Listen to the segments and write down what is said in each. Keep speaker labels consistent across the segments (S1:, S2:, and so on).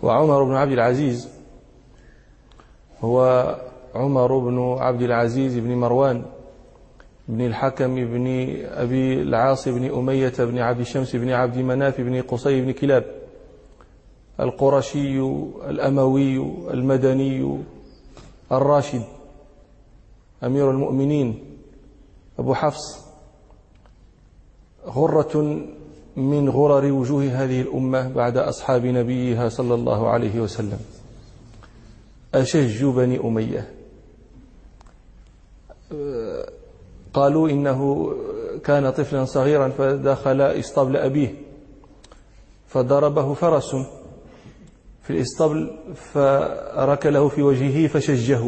S1: وعمر بن عبد العزيز هو عمر بن عبد العزيز بن مروان بن الحكم بن أبي العاص بن أمية بن عبد الشمس بن عبد مناف بن قصي بن كلاب، القرشي الأموي المدني الراشد، أمير المؤمنين أبو حفص، غرة من غرر وجوه هذه الأمة بعد أصحاب نبيها صلى الله عليه وسلم، أشج بني أمية. قالوا إنه كان طفلا صغيرا فدخل اسطبل أبيه فضربه فرس في الاسطبل فركله في وجهه فشجه،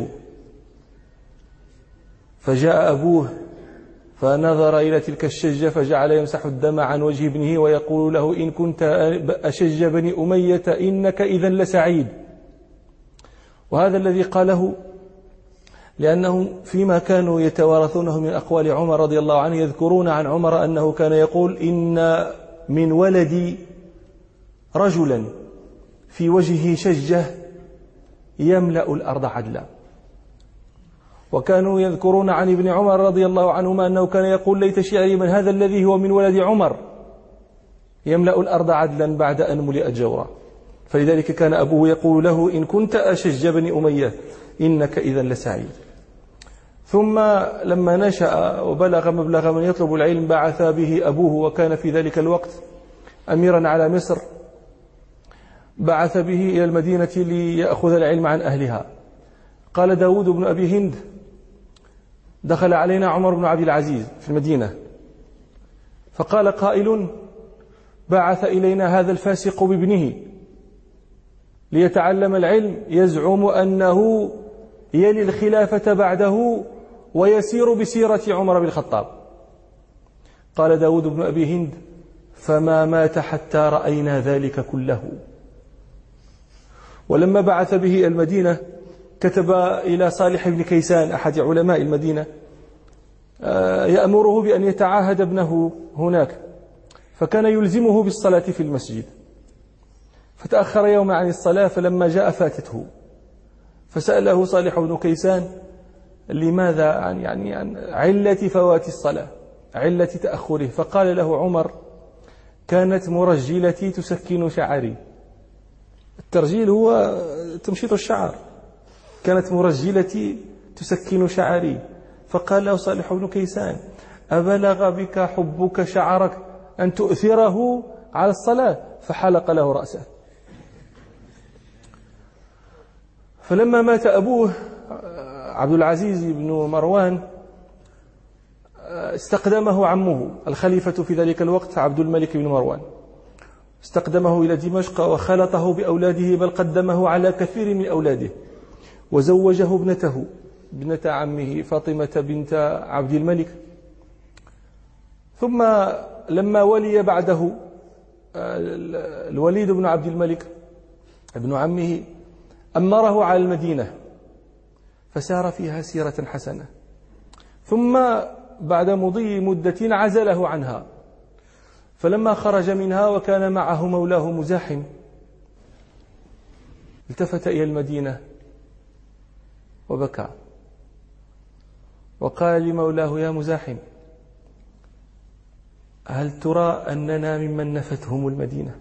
S1: فجاء أبوه فنظر إلى تلك الشجة فجعل يمسح الدم عن وجه ابنه ويقول له: إن كنت أشج بني أمية إنك إذا لسعيد. وهذا الذي قاله لأنهم فيما كانوا يتوارثونه من أقوال عمر رضي الله عنه يذكرون عن عمر أنه كان يقول: إن من ولدي رجلا في وجهه شجة يملأ الأرض عدلا. وكانوا يذكرون عن ابن عمر رضي الله عنهما أنه كان يقول: ليت شعري من هذا الذي هو من ولد عمر يملأ الأرض عدلا بعد أن ملئت جورا. فلذلك كان أبوه يقول له: إن كنت أشج بني أمية إنك إذا لسعيد. ثم لما نشأ وبلغ مبلغ من يطلب العلم بعث به أبوه، وكان في ذلك الوقت أميرا على مصر، بعث به إلى المدينة ليأخذ العلم عن أهلها. قال داود بن أبي هند: دخل علينا عمر بن عبد العزيز في المدينة فقال قائل: بعث إلينا هذا الفاسق بابنه ليتعلم العلم، يزعم أنه يلي الخلافة بعده ويسير بسيرة عمر بن الخطاب. قال داود بن أبي هند: فما مات حتى رأينا ذلك كله. ولما بعث به المدينة كتب إلى صالح بن كيسان أحد علماء المدينة يأمره بأن يتعاهد ابنه هناك، فكان يلزمه بالصلاة في المسجد. فتأخر يوم عن الصلاة، فلما جاء فاتته، فسأله صالح بن كيسان: لماذا عن علة فوات الصلاة، علة تأخره؟ فقال له عمر: كانت مرجلتي تسكن شعري. الترجيل هو تمشيط الشعر. كانت مرجلتي تسكن شعري. فقال له صالح بن كيسان: أبلغ بك حبك شعرك أن تؤثره على الصلاة؟ فحلق له رأسه. فلما مات أبوه عبد العزيز بن مروان استقدمه عمه الخليفة في ذلك الوقت عبد الملك بن مروان، استقدمه إلى دمشق وخلطه بأولاده، بل قدمه على كثير من أولاده، وزوجه ابنته ابنة عمه فاطمة بنت عبد الملك. ثم لما ولي بعده الوليد بن عبد الملك ابن عمه أمره على المدينة فسار فيها سيرة حسنة، ثم بعد مضي مدة عزله عنها. فلما خرج منها وكان معه مولاه مزاحم التفت إلى المدينة وبكى وقال لمولاه: يا مزاحم، هل ترى أننا ممن نفتهم المدينة؟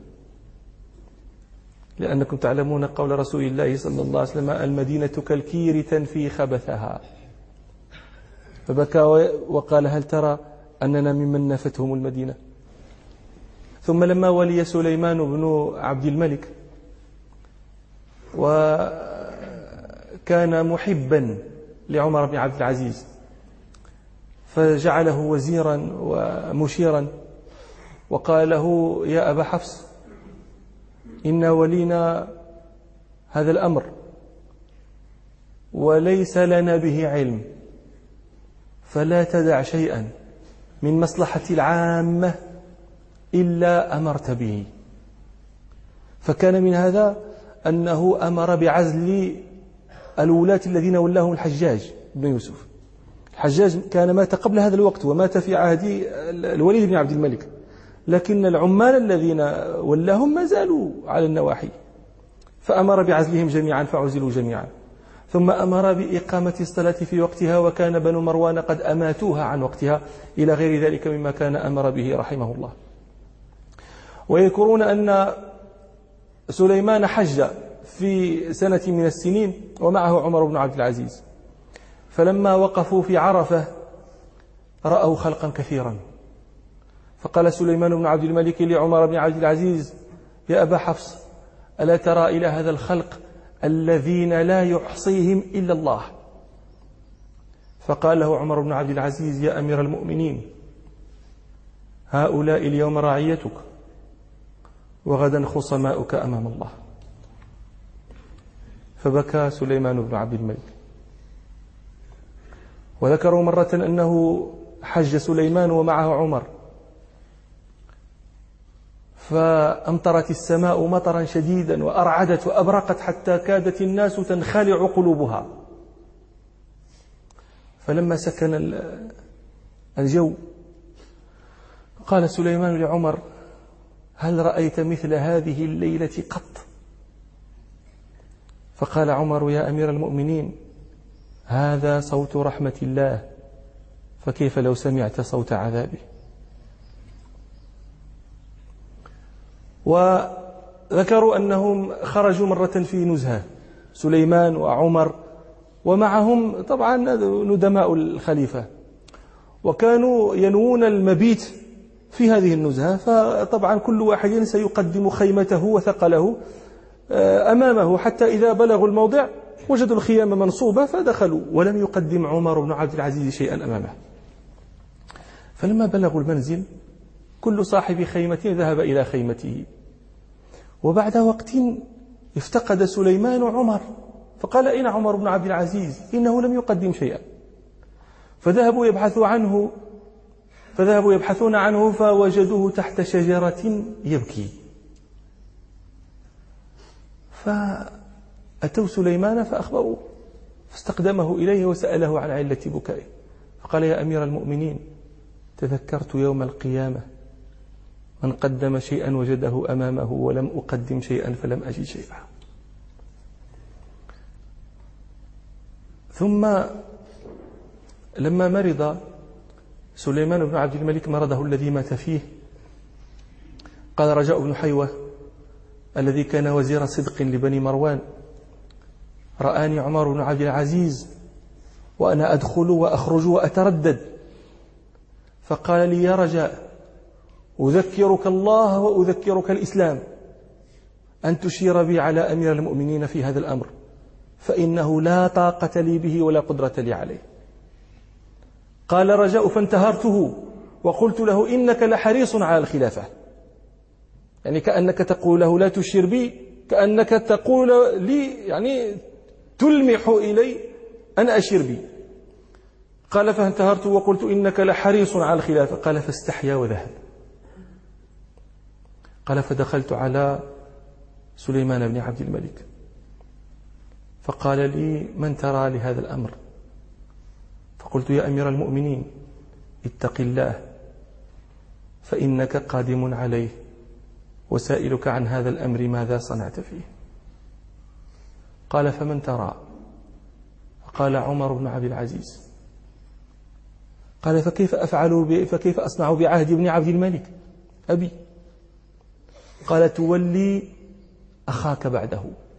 S1: لأنكم تعلمون قول رسول الله صلى الله عليه وسلم: المدينة كالكير تنفي خبثها. فبكى وقال: هل ترى أننا ممن نفتهم المدينة؟ ثم لما ولي سليمان بن عبد الملك وكان محبا لعمر بن عبد العزيز فجعله وزيرا ومشيرا، وقال له: يا أبا حفص، إن ولينا هذا الأمر وليس لنا به علم، فلا تدع شيئا من مصلحة العامة إلا أمرت به. فكان من هذا أنه أمر بعزل الولاة الذين ولاهم الحجاج بن يوسف. الحجاج كان مات قبل هذا الوقت ومات في عهد الوليد بن عبد الملك، لكن العمال الذين ولاهم ما زالوا على النواحي. فأمر بعزلهم جميعا فعزلوا جميعا، ثم أمر بإقامة الصلاة في وقتها، وكان بنو مروان قد أماتوها عن وقتها، إلى غير ذلك مما كان أمر به رحمه الله. ويذكرون أن سليمان حج في سنة من السنين ومعه عمر بن عبد العزيز، فلما وقفوا في عرفة رأوا خلقا كثيرا، فقال سليمان بن عبد الملك لعمر بن عبد العزيز: يا أبا حفص، ألا ترى إلى هذا الخلق الذين لا يحصيهم إلا الله؟ فقال له عمر بن عبد العزيز: يا أمير المؤمنين، هؤلاء اليوم رعيتك وغدا خصماؤك أمام الله. فبكى سليمان بن عبد الملك. وذكروا مرة أنه حج سليمان ومعه عمر، فأمطرت السماء مطرا شديدا وأرعدت وأبرقت حتى كادت الناس تنخلع قلوبها. فلما سكن الجو قال سليمان لعمر: هل رأيت مثل هذه الليلة قط؟ فقال عمر: يا أمير المؤمنين، هذا صوت رحمة الله، فكيف لو سمعت صوت عذابه؟ وذكروا أنهم خرجوا مرة في نزهة، سليمان وعمر، ومعهم طبعا ندماء الخليفة، وكانوا ينوون المبيت في هذه النزهة، فطبعا كل واحد سيقدم خيمته وثقله أمامه، حتى إذا بلغوا الموضع وجدوا الخيام منصوبة فدخلوا، ولم يقدم عمر بن عبد العزيز شيئا أمامه. فلما بلغوا المنزل كل صاحب خيمة ذهب إلى خيمته، وبعد وقت افتقد سليمان عمر، فقال: أين عمر بن عبد العزيز؟ إنه لم يقدم شيئا. فذهبوا يبحثون عنه فوجدوه تحت شجرة يبكي. فأتوا سليمان فأخبروه، فاستقدمه إليه وسأله عن علة بكائه، فقال: يا أمير المؤمنين، تذكرت يوم القيامة من قدم شيئا وجده أمامه، ولم أقدم شيئا فلم أجد شيئا. ثم لما مرض سليمان بن عبد الملك مرضه الذي مات فيه، قال رجاء بن حيوة الذي كان وزير صدق لبني مروان: رآني عمر بن عبد العزيز وأنا أدخل وأخرج وأتردد، فقال لي: يا رجاء، أذكرك الله وأذكرك الإسلام، أن تشير بي على أمير المؤمنين في هذا الأمر، فإنه لا طاقة لي به ولا قدرة لي عليه. قال رجاء: فانتهرته وقلت له: إنك لحريص على الخلافة، يعني كأنك تقول له لا تشير بي، كأنك تقول لي يعني تلمح إلي أن أشير بي. قال: فانتهرت وقلت: إنك لحريص على الخلافة. قال: فاستحيا وذهب. قال: فدخلت على سليمان بن عبد الملك فقال لي: من ترى لهذا الأمر؟ فقلت: يا أمير المؤمنين، اتق الله، فإنك قادم عليه، وسائلك عن هذا الأمر ماذا صنعت فيه؟ قال: فمن ترى؟ قال: عمر بن عبد العزيز. قال: فكيف أصنع بعهد بن عبد الملك أبي؟ قال: تولي أخاك بعده.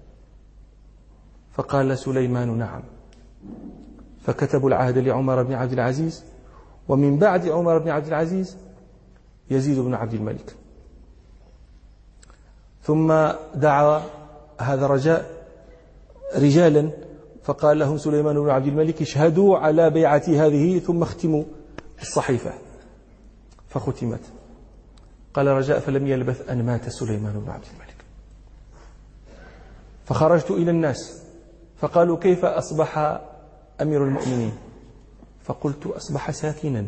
S1: فقال سليمان: نعم. فكتبوا العهد لعمر بن عبد العزيز، ومن بعد عمر بن عبد العزيز يزيد بن عبد الملك. ثم دعا هذا رجاء رجالا فقال لهم سليمان بن عبد الملك: اشهدوا على بيعتي هذه ثم اختموا الصحيفة. فختمت. قال رجاء: فلم يلبث أن مات سليمان بن عبد الملك. فخرجت إلى الناس فقالوا: كيف أصبح أمير المؤمنين؟ فقلت: أصبح ساكنا.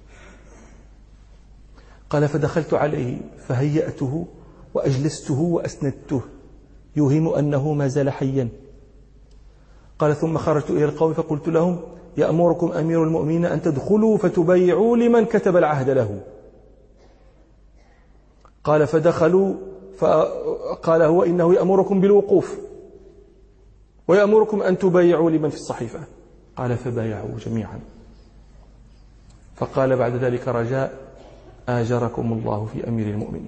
S1: قال: فدخلت عليه فهيأته وأجلسته وأسندته يوهم أنه ما زال حيا. قال: ثم خرجت إلى القوم فقلت لهم: يأمركم أمير المؤمنين أن تدخلوا فتبايعوا لمن كتب العهد له. قال: فدخلوا فقال هو إنه يأمركم بالوقوف ويأمركم أن تبايعوا لمن في الصحيفة. قال فبايعوا جميعا. فقال بعد ذلك رجاء آجركم الله في أمير المؤمنين.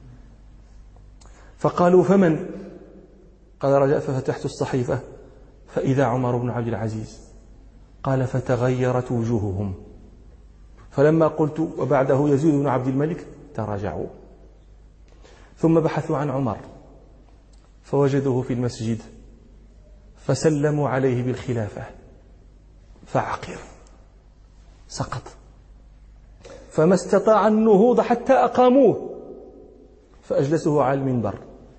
S1: فقالوا فمن؟ قال رجاء ففتحت الصحيفة فإذا عمر بن عبد العزيز. قال فتغيرت وجوههم، فلما قلت وبعده يزيد بن عبد الملك تراجعوا، ثم بحثوا عن عمر فوجدوه في المسجد فسلموا عليه بالخلافة فعقر سقط، فما استطاع النهوض حتى أقاموه فأجلسوه على المنبر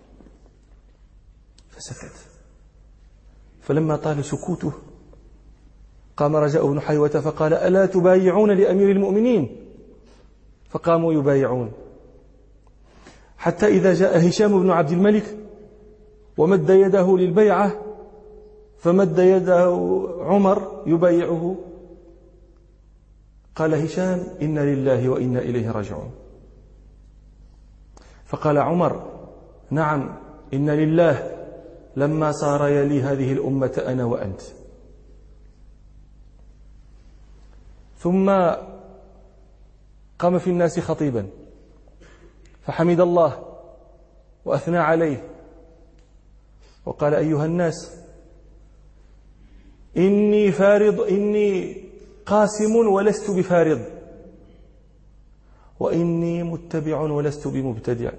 S1: فسكت. فلما طال سكوته قام رجاء بن حيوة فقال ألا تبايعون لأمير المؤمنين؟ فقاموا يبايعون، حتى إذا جاء هشام بن عبد الملك ومد يده للبيعة فمد يده عمر يبايعه. قال هشام إنا لله وإنا إليه راجعون. فقال عمر نعم إن لله لما صار يلي هذه الأمة أنا وأنت. ثم قام في الناس خطيبا فحمد الله وأثنى عليه وقال أيها الناس إني قاسم ولست بفارض، وإني متبع ولست بمبتدع،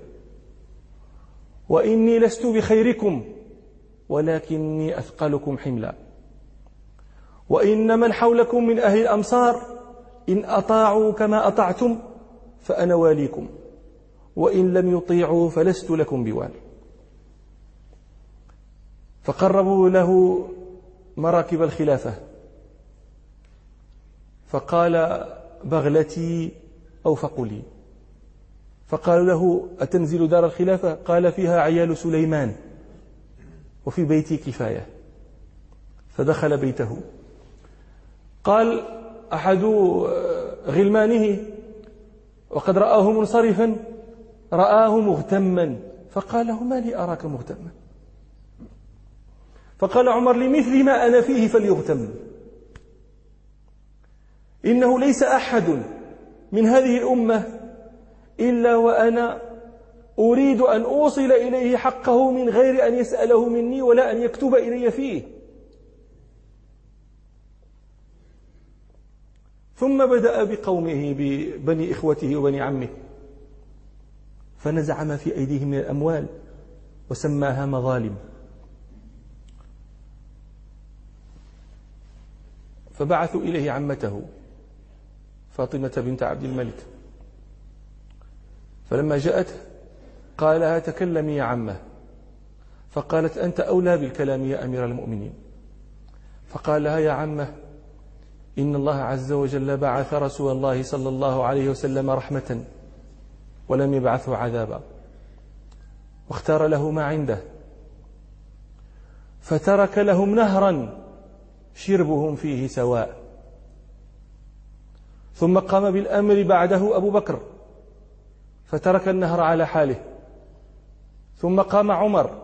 S1: وإني لست بخيركم ولكني أثقلكم حملا، وإن من حولكم من أهل الأمصار إن أطاعوا كما أطعتم فأنا واليكم، وإن لم يطيعوا فلست لكم بوال. فقربوا له مراكب الخلافة فقال بغلتي أوفق لي. فقالوا له أتنزل دار الخلافة؟ قال فيها عيال سليمان وفي بيتي كفاية. فدخل بيته. قال أحد غلمانه وقد رآه منصرفا رآه مغتما فقال له ما لي أراك مغتما؟ فقال عمر لمثل ما أنا فيه فليغتم. إنه ليس أحد من هذه الأمة إلا وأنا أريد أن أوصل إليه حقه من غير أن يسأله مني ولا أن يكتب إلي فيه. ثم بدأ بقومه ببني إخوته وبني عمه فنزع ما في أيديهم من الأموال وسماها مظالم. فبعثوا إليه عمته فاطمة بنت عبد الملك، فلما جاءت قال لها تكلمي يا عمه، فقالت أنت أولى بالكلام يا أمير المؤمنين. فقال لها يا عمه إن الله عز وجل بعث رسول الله صلى الله عليه وسلم رحمة ولم يبعثه عذابا، واختار له ما عنده، فترك لهم نهرا شربهم فيه سواء. ثم قام بالأمر بعده أبو بكر فترك النهر على حاله. ثم قام عمر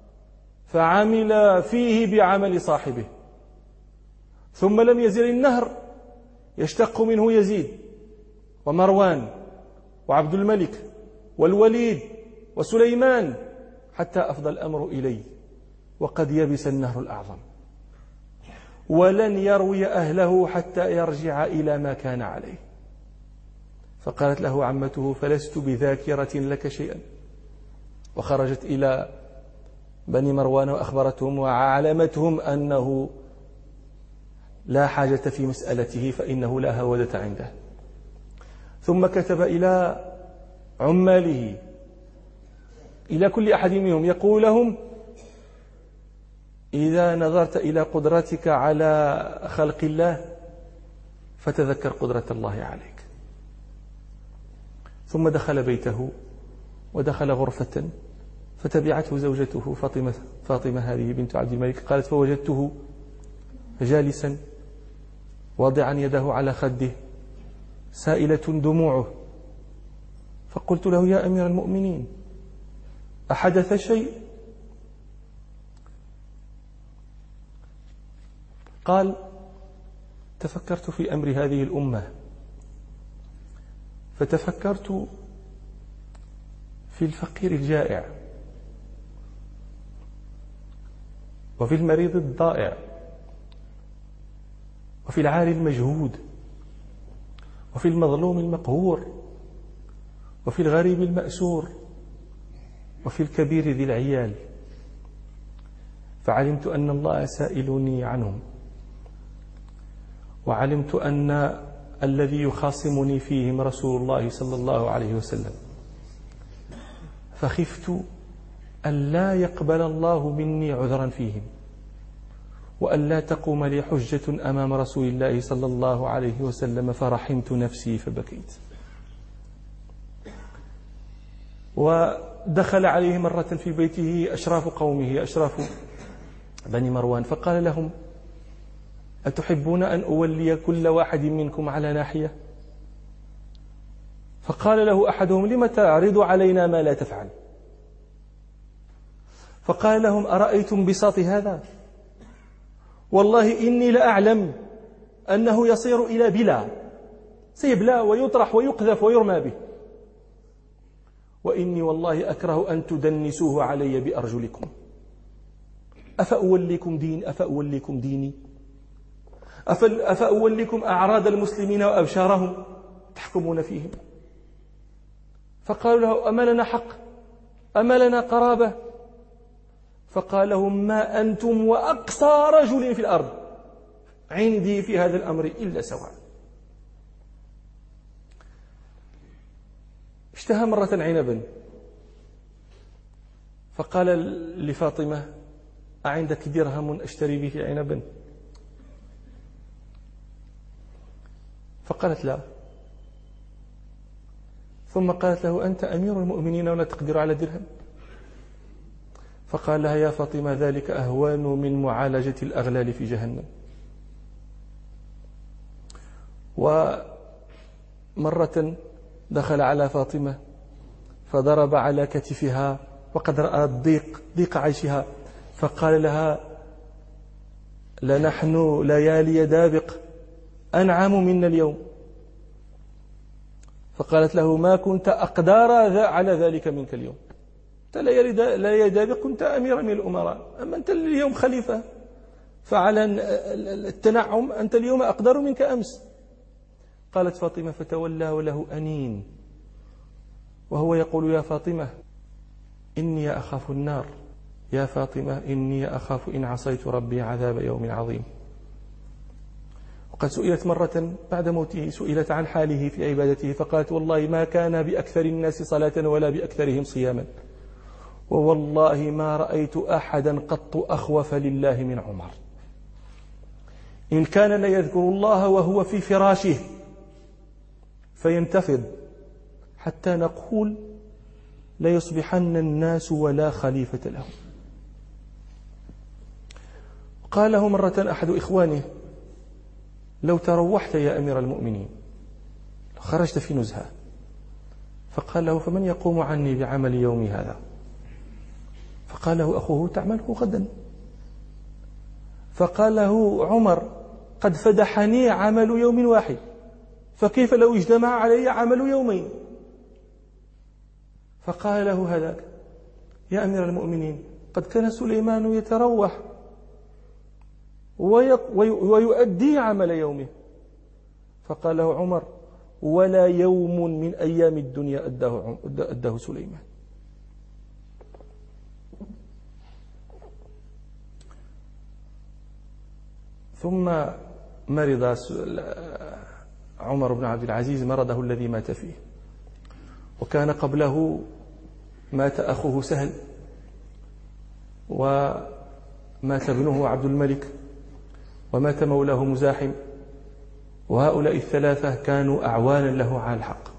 S1: فعمل فيه بعمل صاحبه. ثم لم يزل النهر يشتق منه يزيد ومروان وعبد الملك والوليد وسليمان حتى أفضى الأمر إليه وقد يبس النهر الأعظم، ولن يروي أهله حتى يرجع إلى ما كان عليه. فقالت له عمته فلست بذاكرة لك شيئا. وخرجت إلى بني مروان وأخبرتهم وعلمتهم أنه لا حاجة في مسألته فإنه لا هودة عنده. ثم كتب إلى عماله إلى كل أحد منهم يقول لهم إذا نظرت إلى قدرتك على خلق الله فتذكر قدرة الله عليك. ثم دخل بيته ودخل غرفة فتبعته زوجته فاطمة هذه بنت عبد الملك. قالت فوجدته جالسا واضعا يده على خده سائلة دموعه. فقلت له يا أمير المؤمنين أحدث شيء؟ قال: تفكرت في أمر هذه الأمة، فتفكرت في الفقير الجائع، وفي المريض الضائع، وفي العاري المجهود، وفي المظلوم المقهور، وفي الغريب المأسور، وفي الكبير ذي العيال. فعلمت أن الله سائلني عنهم، وعلمت أن الذي يخاصمني فيهم رسول الله صلى الله عليه وسلم، فخفت أن لا يقبل الله مني عذرا فيهم، وأن لا تقوم لي حجة أمام رسول الله صلى الله عليه وسلم، فرحمت نفسي فبكيت. ودخل عليه مرة في بيته أشراف قومه، أشراف بني مروان، فقال لهم: أتحبون أن أولي كل واحد منكم على ناحية؟ فقال له أحدهم: لم تعرض علينا ما لا تفعل؟ فقال لهم: أرأيتم بساط هذا؟ والله إني لأعلم أنه يصير إلى بلا، سيبلى ويطرح ويقذف ويرمى به، وإني والله أكره أن تدنسوه علي بأرجلكم. أفأوليكم ديني؟ أفأوليكم أعراض المسلمين وأبشارهم تحكمون فيهم؟ فقالوا له: أما لنا حق؟ أما لنا قرابة؟ فقال لهم: ما أنتم وأقصى رجل في الأرض عندي في هذا الأمر إلا سواء. اشتهى مرة عنبا، فقال لفاطمة: أعندك درهم أشتري به عنبا؟ فقالت: لا. ثم قالت له: أنت أمير المؤمنين ولا تقدر على درهم؟ فقال لها: يا فاطمة، ذلك أهوان من معالجة الأغلال في جهنم. ومرة دخل على فاطمة فضرب على كتفها وقد رأى ضيق عيشها، فقال لها: لنحن ليالي دابق أنعم منا اليوم. فقالت له: ما كنت أقدار على ذلك منك اليوم، أنت ليالي دابق كنت أميرا من الأمراء، أما أنت اليوم خليفة، فعلى التنعم أنت اليوم أقدر منك أمس. قالت فاطمة: فتولى وله أنين وهو يقول: يا فاطمة إني أخاف النار، يا فاطمة إني أخاف إن عصيت ربي عذاب يوم عظيم. وقد سئلت مرة بعد موته، سئلت عن حاله في عبادته، فقالت: والله ما كان بأكثر الناس صلاة ولا بأكثرهم صياما، ووالله ما رأيت أحدا قط أخوف لله من عمر. إن كان ليذكر الله وهو في فراشه فينتفض حتى نقول ليصبحن الناس ولا خليفة لهم. قال له مرة أحد إخوانه: لو تروحت يا أمير المؤمنين، لو خرجت في نزهة. فقال له: فمن يقوم عني بعمل يومي هذا؟ فقال له أخوه: تعمله غدا. فقال له عمر: قد فدحني عمل يوم واحد، فكيف لو اجتمع علي عمل يومين؟ فقال له هذاك: يا أمير المؤمنين، قد كان سليمان يتروح ويؤدي عمل يومه. فقال له عمر: ولا يوم من أيام الدنيا أداه سليمان. ثم مرض عمر بن عبد العزيز مرضه الذي مات فيه، وكان قبله مات أخوه سهل، ومات ابنه عبد الملك، ومات مولاه مزاحم، وهؤلاء الثلاثة كانوا أعوانا له على الحق.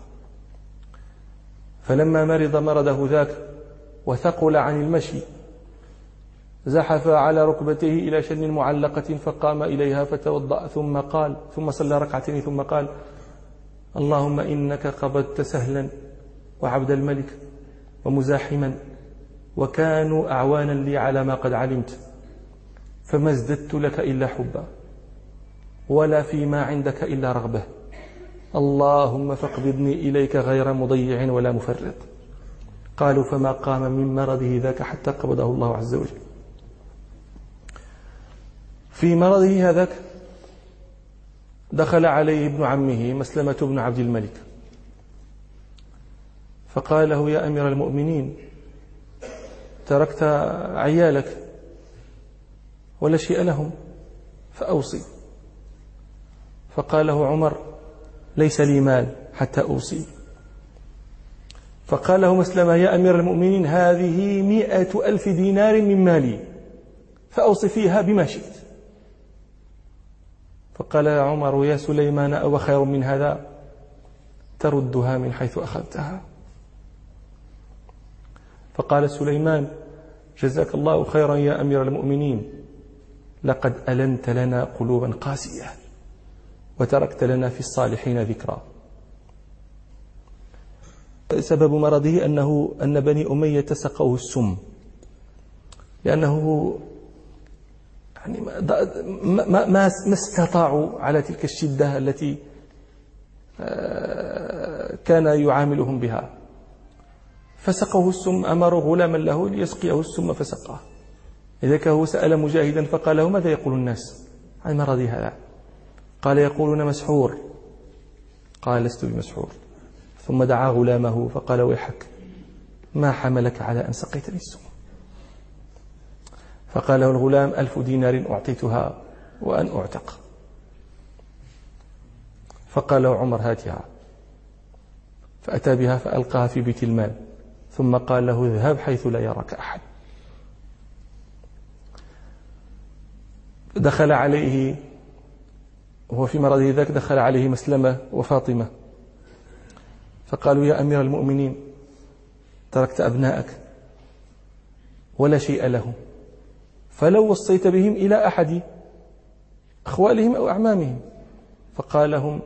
S1: فلما مرض مرضه ذاك وثقل عن المشي، زحف على ركبته إلى شن معلقة فقام إليها فتوضأ ثم صلى ركعتين ثم قال: اللهم إنك قبضت سهلا وعبد الملك ومزاحما وكانوا أعوانا لي على ما قد علمت، فما ازددت لك إلا حبا ولا فيما عندك إلا رغبة. اللهم فاقبضني إليك غير مضيع ولا مفرط. قالوا فما قام من مرضه ذاك حتى قبضه الله عز وجل. في مرضه هذاك دخل عليه ابن عمه مسلمة بن عبد الملك فقال له يا أمير المؤمنين تركت عيالك ولا شيء لهم فأوصي. فقال له عمر ليس لي مال حتى أوصي. فقال له مسلمة يا أمير المؤمنين هذه 100,000 دينار من مالي فأوصي فيها بما شئت. فقال عمر يا سليمان أو خير من هذا تردها من حيث أخذتها. فقال سليمان جزاك الله خيرا يا أمير المؤمنين لقد ألنت لنا قلوبا قاسية وتركت لنا في الصالحين ذكرى. سبب مرضه أن بني أمية سقوه السم لأنه يعني ما استطاعوا على تلك الشدة التي كان يعاملهم بها فسقوه السم. أمروا غلاما له ليسقيه السم فسقاه. إذا هو سأل مجاهدا فقال له ماذا يقول الناس عن مرضي هذا؟ قال يقولون مسحور. قال لست بمسحور. ثم دعا غلامه فقال ويحك ما حملك على أن سقيتني السم؟ فقال له الغلام 1000 دينار أعطيتها وأن أعتق. فقال له عمر هاتها. فأتى بها فألقاها في بيت المال ثم قال له اذهب حيث لا يراك أحد. دخل عليه وهو في مرضه ذاك دخل عليه مسلمة وفاطمة فقالوا يا أمير المؤمنين تركت أبنائك ولا شيء لهم فلو وصيت بهم إلى أحد أخوالهم أو أعمامهم. فقال لهم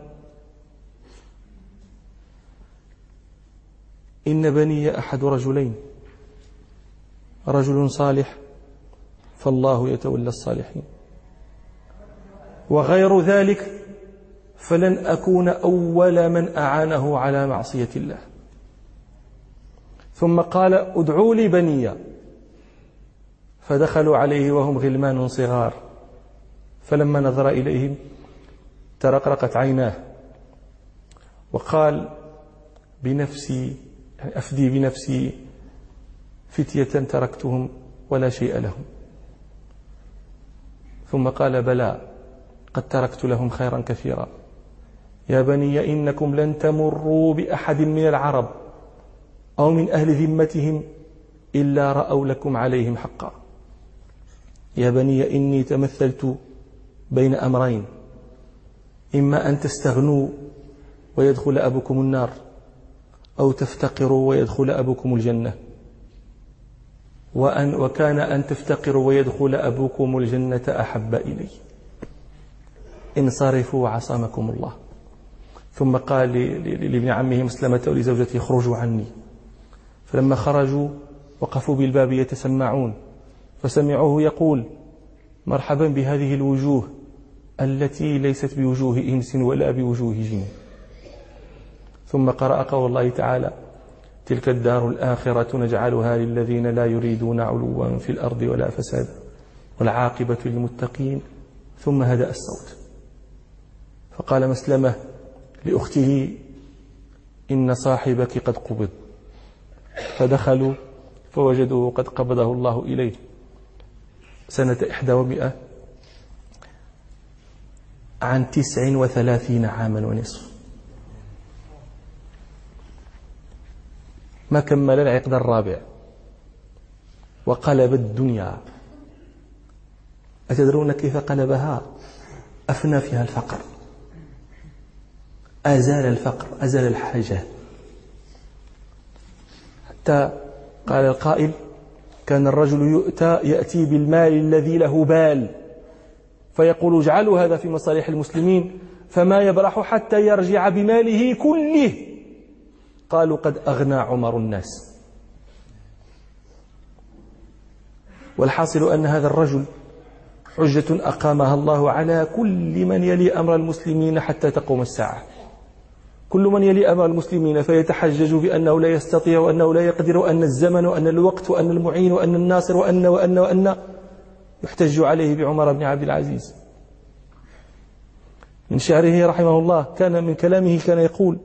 S1: إن بني أحد رجلين رجل صالح فالله يتولى الصالحين وغير ذلك فلن أكون أول من أعانه على معصية الله. ثم قال ادعوا لي بني فدخلوا عليه وهم غلمان صغار فلما نظر إليهم ترقرقت عيناه وقال بنفسي أفدي بنفسي فتية تركتهم ولا شيء لهم. ثم قال بلى قد تركت لهم خيرا كثيرا. يا بني إنكم لن تمروا بأحد من العرب أو من أهل ذمتهم إلا رأوا لكم عليهم حقا. يا بني إني تمثلت بين أمرين إما أن تستغنوا ويدخل أبوكم النار أو تفتقروا ويدخل أبوكم الجنة وكان أن تفتقروا ويدخل أبوكم الجنة أحب إلي. انصرفوا عصمكم الله. ثم قال لابن عمه مسلمة ولزوجته اخرجوا عني. فلما خرجوا وقفوا بالباب يتسمعون فسمعوه يقول مرحبا بهذه الوجوه التي ليست بوجوه إنس ولا بوجوه جن. ثم قرأ قول الله تعالى تلك الدار الآخرة نجعلها للذين لا يريدون علوا في الأرض ولا فساد والعاقبة للمتقين. ثم هدأ الصوت فقال مسلمة لأخته إن صاحبك قد قبض. فدخلوا فوجدوه قد قبضه الله إليه سنة 100 عن 39 عاما ونصف. ما كمل العقد الرابع وقلب الدنيا. أتدرون كيف قلبها؟ أفنى فيها الفقر، أزال الفقر، أزال الحاجة، حتى قال القائل كان الرجل يأتي بالمال الذي له بال فيقول اجعلوا هذا في مصالح المسلمين فما يبرح حتى يرجع بماله كله. قالوا قد أغنى عمر الناس. والحاصل أن هذا الرجل حجة أقامها الله على كل من يلي أمر المسلمين حتى تقوم الساعة. كل من يلي أمر المسلمين فيتحجج بأنه لا يستطيع وأنه لا يقدر وأن الزمن وأن الوقت وأن المعين وأن الناصر وأن يحتج عليه بعمر بن عبد العزيز. من شعره رحمه الله كان من كلامه كان يقول: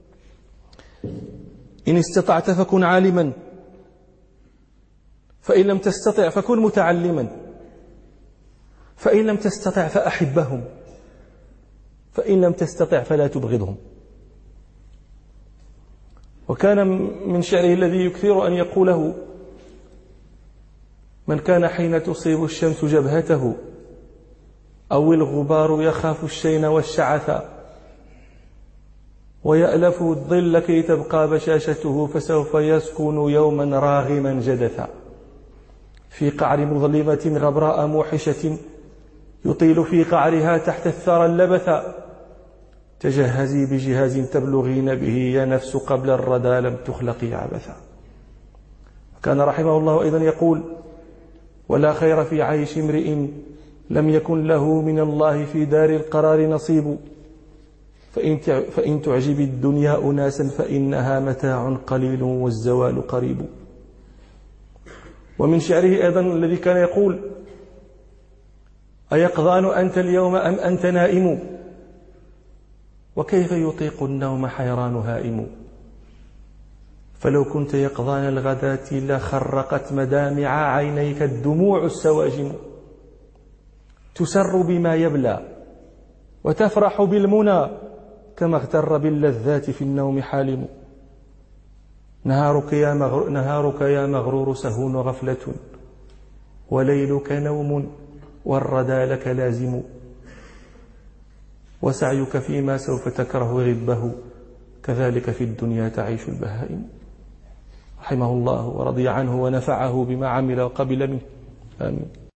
S1: إن استطعت فكن عالما، فإن لم تستطع فكن متعلما، فإن لم تستطع فأحبهم، فإن لم تستطع فلا تبغضهم. وكان من شعره الذي يكثر أن يقوله: من كان حين تصيب الشمس جبهته أو الغبار يخاف الشين والشعث ويألف الظل كي تبقى بشاشته فسوف يسكن يوما راغما جدثا في قعر مظلمة غبراء موحشة يطيل في قعرها تحت الثرى اللبثا تجهزي بجهاز تبلغين به يا نفس قبل الردى لم تخلقي عبثا. كان رحمه الله أيضا يقول: ولا خير في عيش امرئ لم يكن له من الله في دار القرار نصيب فإن تعجب الدنيا أناسا فإنها متاع قليل والزوال قريب. ومن شعره أيضا الذي كان يقول: أيقظان أنت اليوم أم أنت نائم وكيف يطيق النوم حيران هائم فلو كنت يقظان الغداة لخرقت مدامع عينيك الدموع السواجم تسر بما يبلى وتفرح بالمنى كما اغتر باللذات في النوم حالم نهارك يا مغرور سهون غفلة وليلك نوم والردى لك لازم وسعيك فيما سوف تكره غبه كذلك في الدنيا تعيش البهائم. رحمه الله ورضي عنه ونفعه بما عمل وقبل منه. آمين.